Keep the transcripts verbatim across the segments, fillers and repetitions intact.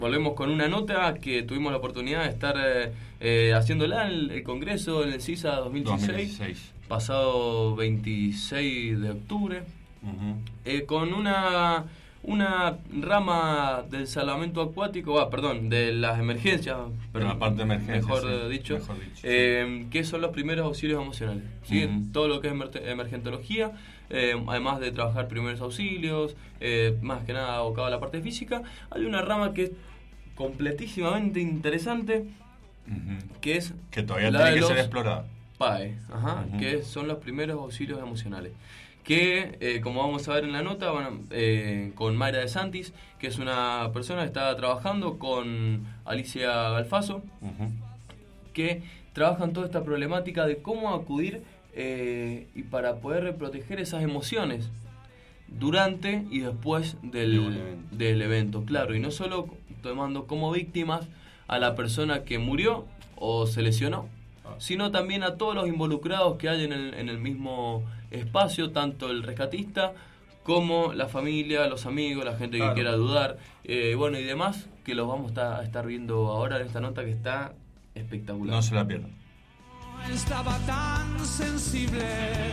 Volvemos con una nota que tuvimos la oportunidad de estar eh, eh, haciéndola en el Congreso en el CISA dos mil dieciséis, dos mil dieciséis. Pasado veintiséis de octubre, uh-huh. eh, con una una rama del salvamento acuático, ah, perdón, de las emergencias, pero la parte de emergencia, mejor, sí, dicho, mejor dicho, eh, sí. que son los primeros auxilios emocionales, ¿sí? Uh-huh. Todo lo que es emer- emergentología, eh, además de trabajar primeros auxilios, eh, más que nada abocado a la parte física, hay una rama que es completísimamente interesante, uh-huh. que es que todavía tiene que ser explorada. P A E, ajá, uh-huh. que son los primeros auxilios emocionales. Que, eh, como vamos a ver en la nota, bueno, eh, con Mayra De Santis, que es una persona que está trabajando con Alicia Galfaso, uh-huh. que trabajan toda esta problemática de cómo acudir eh, y para poder proteger esas emociones durante y después del, evento. del evento, claro, y no solo tomando como víctimas a la persona que murió o se lesionó, ah. sino también a todos los involucrados que hay en el, en el mismo espacio, tanto el rescatista como la familia, los amigos, la gente claro. que quiera ayudar, eh, bueno, y demás, que los vamos a estar viendo ahora en esta nota que está espectacular. No se la pierdan. Estaba tan sensible.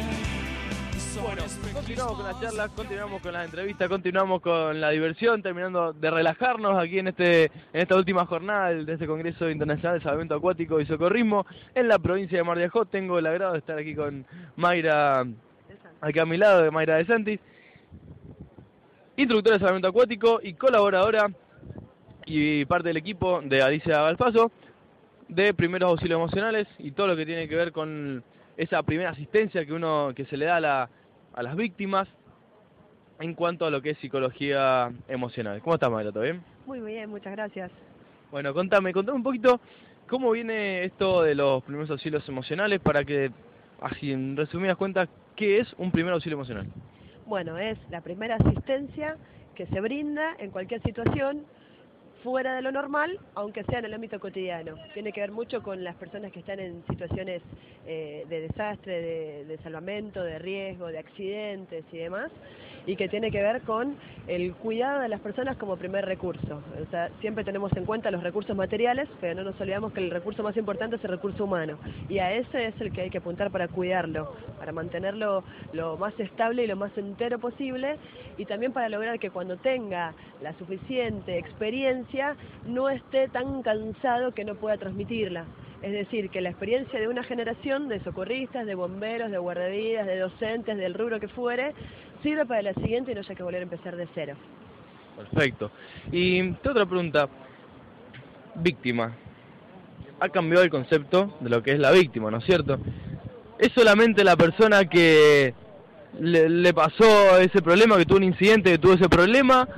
Bueno, continuamos con las charlas, continuamos con las entrevistas, continuamos con la diversión, terminando de relajarnos aquí en este en esta última jornada de este Congreso Internacional de Salvamento Acuático y Socorrismo en la provincia de Mar de Ajó. Tengo el agrado de estar aquí con Mayra, aquí a mi lado, de Mayra De Santis, instructora de salvamento acuático y colaboradora y parte del equipo de Alicia Galfaso de primeros auxilios emocionales y todo lo que tiene que ver con esa primera asistencia que uno que se le da a la a las víctimas en cuanto a lo que es psicología emocional. ¿Cómo estás, Mayra? ¿Todo bien? Muy bien, muchas gracias. Bueno, contame, contame un poquito cómo viene esto de los primeros auxilios emocionales para que, así en resumidas cuentas, ¿qué es un primer auxilio emocional? Bueno, es la primera asistencia que se brinda en cualquier situación fuera de lo normal, aunque sea en el ámbito cotidiano. Tiene que ver mucho con las personas que están en situaciones eh, de desastre, de, de salvamento, de riesgo, de accidentes y demás, y que tiene que ver con el cuidado de las personas como primer recurso. O sea, siempre tenemos en cuenta los recursos materiales, pero no nos olvidamos que el recurso más importante es el recurso humano, y a ese es el que hay que apuntar para cuidarlo, para mantenerlo lo más estable y lo más entero posible, y también para lograr que cuando tenga la suficiente experiencia no esté tan cansado que no pueda transmitirla. Es decir, que la experiencia de una generación de socorristas, de bomberos, de guardavidas, de docentes, del rubro que fuere, sirva para la siguiente y no haya que volver a empezar de cero. Perfecto. Y otra pregunta, víctima. Ha cambiado el concepto de lo que es la víctima, ¿no es cierto? ¿Es solamente la persona que le, le pasó ese problema, que tuvo un incidente, que tuvo ese problema?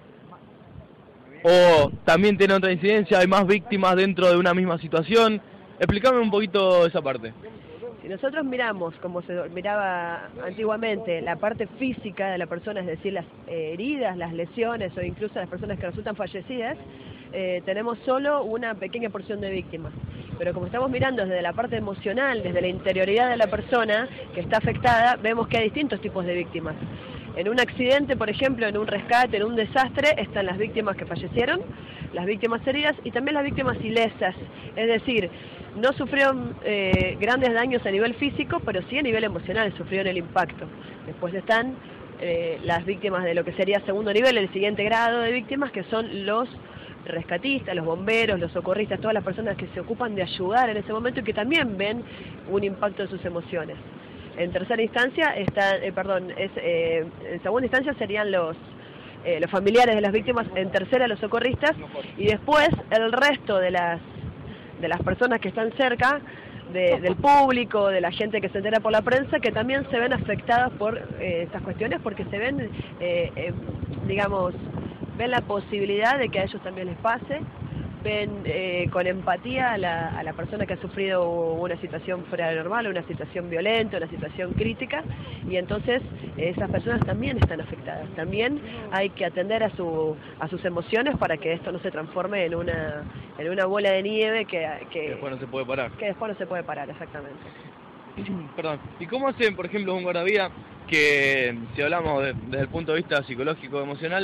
¿O también tiene otra incidencia, hay más víctimas dentro de una misma situación? Explícame un poquito esa parte. Si nosotros miramos, como se miraba antiguamente, la parte física de la persona, es decir, las eh, heridas, las lesiones o incluso las personas que resultan fallecidas, eh, tenemos solo una pequeña porción de víctimas. Pero como estamos mirando desde la parte emocional, desde la interioridad de la persona que está afectada, vemos que hay distintos tipos de víctimas. En un accidente, por ejemplo, en un rescate, en un desastre, están las víctimas que fallecieron, las víctimas heridas y también las víctimas ilesas. Es decir, no sufrieron eh, grandes daños a nivel físico, pero sí a nivel emocional, sufrieron el impacto. Después están eh, las víctimas de lo que sería segundo nivel, el siguiente grado de víctimas, que son los rescatistas, los bomberos, los socorristas, todas las personas que se ocupan de ayudar en ese momento y que también ven un impacto en sus emociones. En tercera instancia, está, eh, perdón, es, eh, en segunda instancia serían los, eh, los familiares de las víctimas, en tercera los socorristas, y después el resto de las, de las personas que están cerca, de, del público, de la gente que se entera por la prensa, que también se ven afectadas por eh, estas cuestiones, porque se ven, eh, eh, digamos, ven la posibilidad de que a ellos también les pase, ven eh, con empatía a la, a la persona que ha sufrido una situación fuera de normal, una situación violenta, una situación crítica, y entonces eh, esas personas también están afectadas. También hay que atender a, su, a sus emociones para que esto no se transforme en una, en una bola de nieve que, que, que después no se puede parar. Que después no se puede parar, exactamente. Perdón. ¿Y cómo hacen, por ejemplo, un guardavidas que, si hablamos de, desde el punto de vista psicológico, emocional,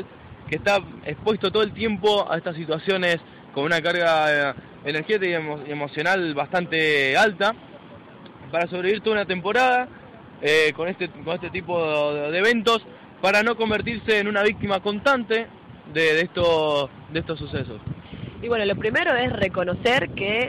que está expuesto todo el tiempo a estas situaciones con una carga eh, energética y emo emocional bastante alta, para sobrevivir toda una temporada eh, con, este, con este tipo de, de eventos, para no convertirse en una víctima constante de, de, estos, de estos sucesos? Y bueno, lo primero es reconocer que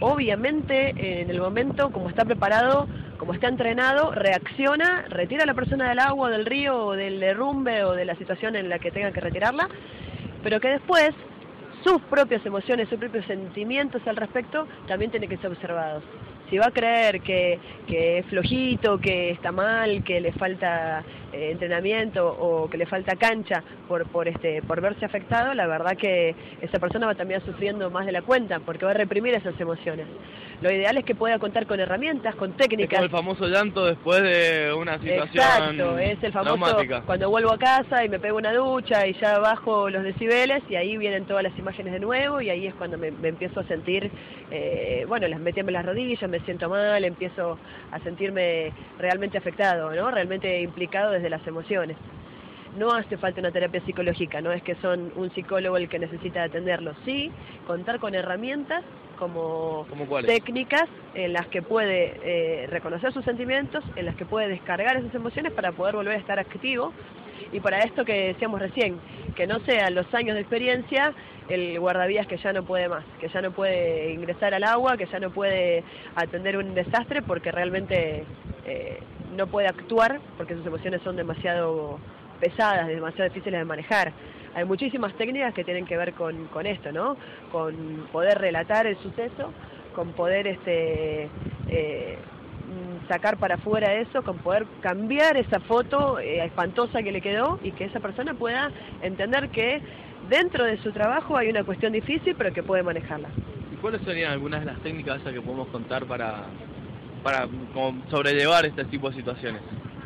obviamente en el momento, como está preparado, como está entrenado, reacciona, retira a la persona del agua, del río, o del derrumbe o de la situación en la que tenga que retirarla, pero que después sus propias emociones, sus propios sentimientos al respecto también tienen que ser observados. Si va a creer que, que es flojito, que está mal, que le falta eh, entrenamiento o que le falta cancha por, por, este, por verse afectado, la verdad que esa persona va a terminar sufriendo más de la cuenta porque va a reprimir esas emociones. Lo ideal es que pueda contar con herramientas, con técnicas. Es como el famoso llanto después de una situación Exacto, es el famoso traumática. Cuando vuelvo a casa y me pego una ducha y ya bajo los decibeles y ahí vienen todas las imágenes de nuevo y ahí es cuando me, me empiezo a sentir, eh, bueno, las metiéndome las rodillas, me siento mal, empiezo a sentirme realmente afectado, ¿no? Realmente implicado desde las emociones. No hace falta una terapia psicológica, no es que son un psicólogo el que necesita atenderlo. Sí, contar con herramientas como técnicas en las que puede eh, reconocer sus sentimientos, en las que puede descargar esas emociones para poder volver a estar activo. Y para esto que decíamos recién, que no sean los años de experiencia el guardavías que ya no puede más, que ya no puede ingresar al agua, que ya no puede atender un desastre porque realmente eh, no puede actuar porque sus emociones son demasiado pesadas, demasiado difíciles de manejar. Hay muchísimas técnicas que tienen que ver con, con esto, ¿no? Con poder relatar el suceso, con poder este, eh, sacar para afuera eso, con poder cambiar esa foto eh, espantosa que le quedó y que esa persona pueda entender que dentro de su trabajo hay una cuestión difícil pero que puede manejarla. ¿Y cuáles serían algunas de las técnicas esas que podemos contar para, para como sobrellevar este tipo de situaciones?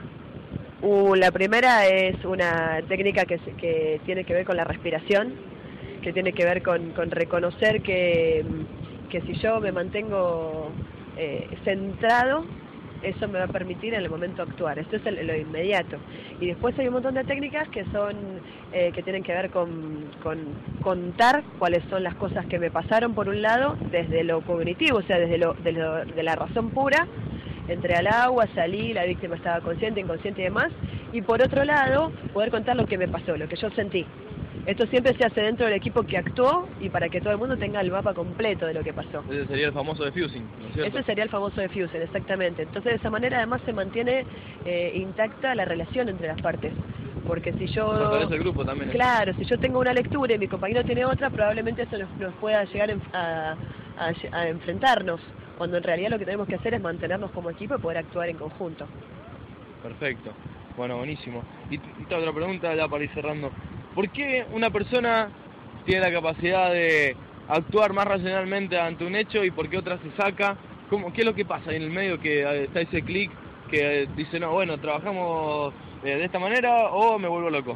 Uh, la primera es una técnica que, que tiene que ver con la respiración, que tiene que ver con, con reconocer que, que si yo me mantengo eh, centrado, eso me va a permitir en el momento actuar. Esto es el, lo inmediato. Y después hay un montón de técnicas que son eh, que tienen que ver con, con contar cuáles son las cosas que me pasaron por un lado, desde lo cognitivo, o sea, desde lo, de, lo, de la razón pura. Entré al agua, salí, la víctima estaba consciente, inconsciente y demás. Y por otro lado, poder contar lo que me pasó, lo que yo sentí. Esto siempre se hace dentro del equipo que actuó y para que todo el mundo tenga el mapa completo de lo que pasó. Ese sería el famoso defusing, ¿no es cierto? Ese sería el famoso defusing, exactamente. Entonces de esa manera además se mantiene eh, intacta la relación entre las partes. Porque si yo... Fortalece el grupo también. Claro, si yo tengo una lectura y mi compañero tiene otra, probablemente eso nos, nos pueda llegar a, a, a enfrentarnos. Cuando en realidad lo que tenemos que hacer es mantenernos como equipo y poder actuar en conjunto. Perfecto. Bueno, buenísimo. Y esta otra pregunta ya para ir cerrando. ¿Por qué una persona tiene la capacidad de actuar más racionalmente ante un hecho y por qué otra se saca? ¿Cómo, ¿Qué es lo que pasa ahí en el medio que está ese clic que dice, no, bueno, trabajamos de esta manera o me vuelvo loco?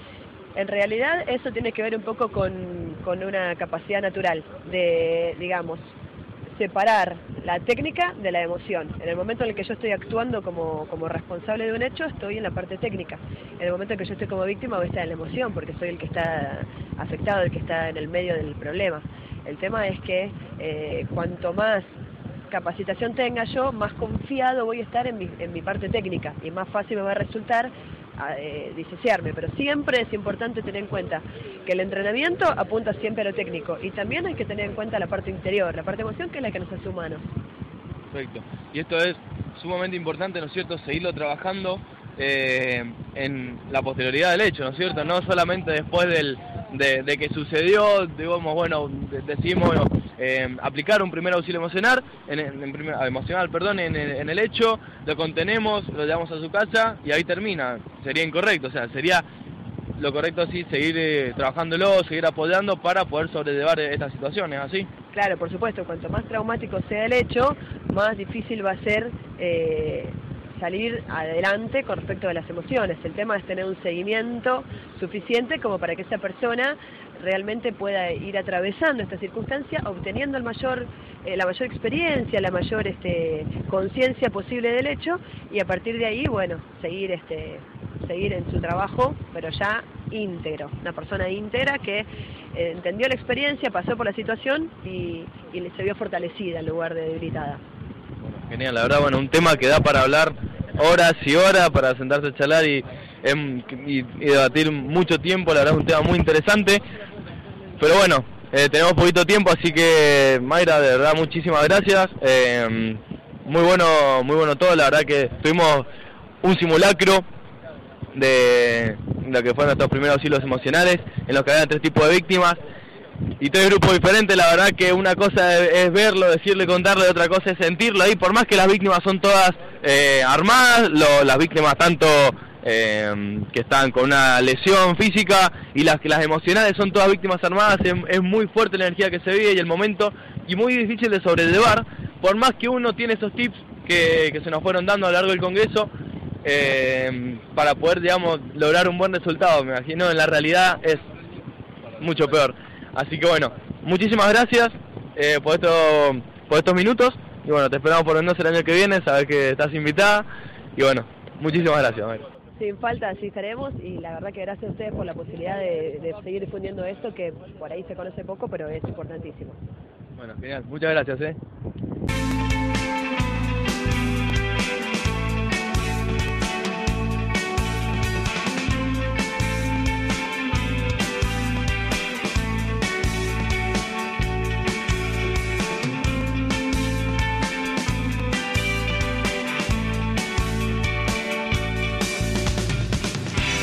En realidad eso tiene que ver un poco con, con una capacidad natural de, digamos, separar la técnica de la emoción. En el momento en el que yo estoy actuando como, como responsable de un hecho, estoy en la parte técnica. En el momento en que yo estoy como víctima, voy a estar en la emoción, porque soy el que está afectado, el que está en el medio del problema. El tema es que eh, cuanto más capacitación tenga yo, más confiado voy a estar en mi, en mi parte técnica y más fácil me va a resultar eh, disociarme, pero siempre es importante tener en cuenta que el entrenamiento apunta siempre a lo técnico y también hay que tener en cuenta la parte interior, la parte emoción, que es la que nos hace humanos. Perfecto. Y esto es sumamente importante, ¿no es cierto?, seguirlo trabajando eh, en la posterioridad del hecho, ¿no es cierto?, no solamente después del, de, de que sucedió, digamos, bueno, de, decidimos bueno, eh, aplicar un primer auxilio emocional, en, en, en primer, emocional, perdón, en, en el hecho, lo contenemos, lo llevamos a su casa y ahí termina. Sería incorrecto, o sea, sería lo correcto así, seguir eh, trabajándolo, seguir apoyando para poder sobrellevar estas situaciones, ¿así? Claro, por supuesto, cuanto más traumático sea el hecho, más difícil va a ser eh, salir adelante con respecto a las emociones. El tema es tener un seguimiento suficiente como para que esa persona realmente pueda ir atravesando esta circunstancia, obteniendo el mayor, eh, la mayor experiencia, la mayor este, conciencia posible del hecho y a partir de ahí, bueno, seguir, este, seguir en su trabajo, pero ya íntegro, una persona íntegra que eh, entendió la experiencia, pasó por la situación y, y se vio fortalecida en lugar de debilitada. Genial, la verdad, bueno, un tema que da para hablar horas y horas, para sentarse a charlar y, y, y debatir mucho tiempo. La verdad es un tema muy interesante, pero bueno, eh, tenemos poquito tiempo, así que Mayra, de verdad, muchísimas gracias. Eh, muy bueno, muy bueno todo, la verdad que tuvimos un simulacro de lo que fueron nuestros primeros auxilios emocionales, en los que había tres tipos de víctimas y tres grupos diferentes. La verdad que una cosa es verlo, decirle, contarle, otra cosa es sentirlo ahí, por más que las víctimas son todas eh, armadas, lo, las víctimas tanto eh, que están con una lesión física y las que las emocionales son todas víctimas armadas. Es, es muy fuerte la energía que se vive y el momento, y muy difícil de sobrellevar, por más que uno tiene esos tips que, que se nos fueron dando a lo largo del Congreso, eh, para poder, digamos, lograr un buen resultado. Me imagino en la realidad es mucho peor. Así que bueno, muchísimas gracias eh, por, esto, por estos minutos, y bueno, te esperamos por Mendoza el año que viene, sabes que estás invitada, y bueno, muchísimas gracias, Mayra. Sin falta, así estaremos, y la verdad que gracias a ustedes por la posibilidad de, de seguir difundiendo esto, que por ahí se conoce poco, pero es importantísimo. Bueno, genial, muchas gracias, ¿eh?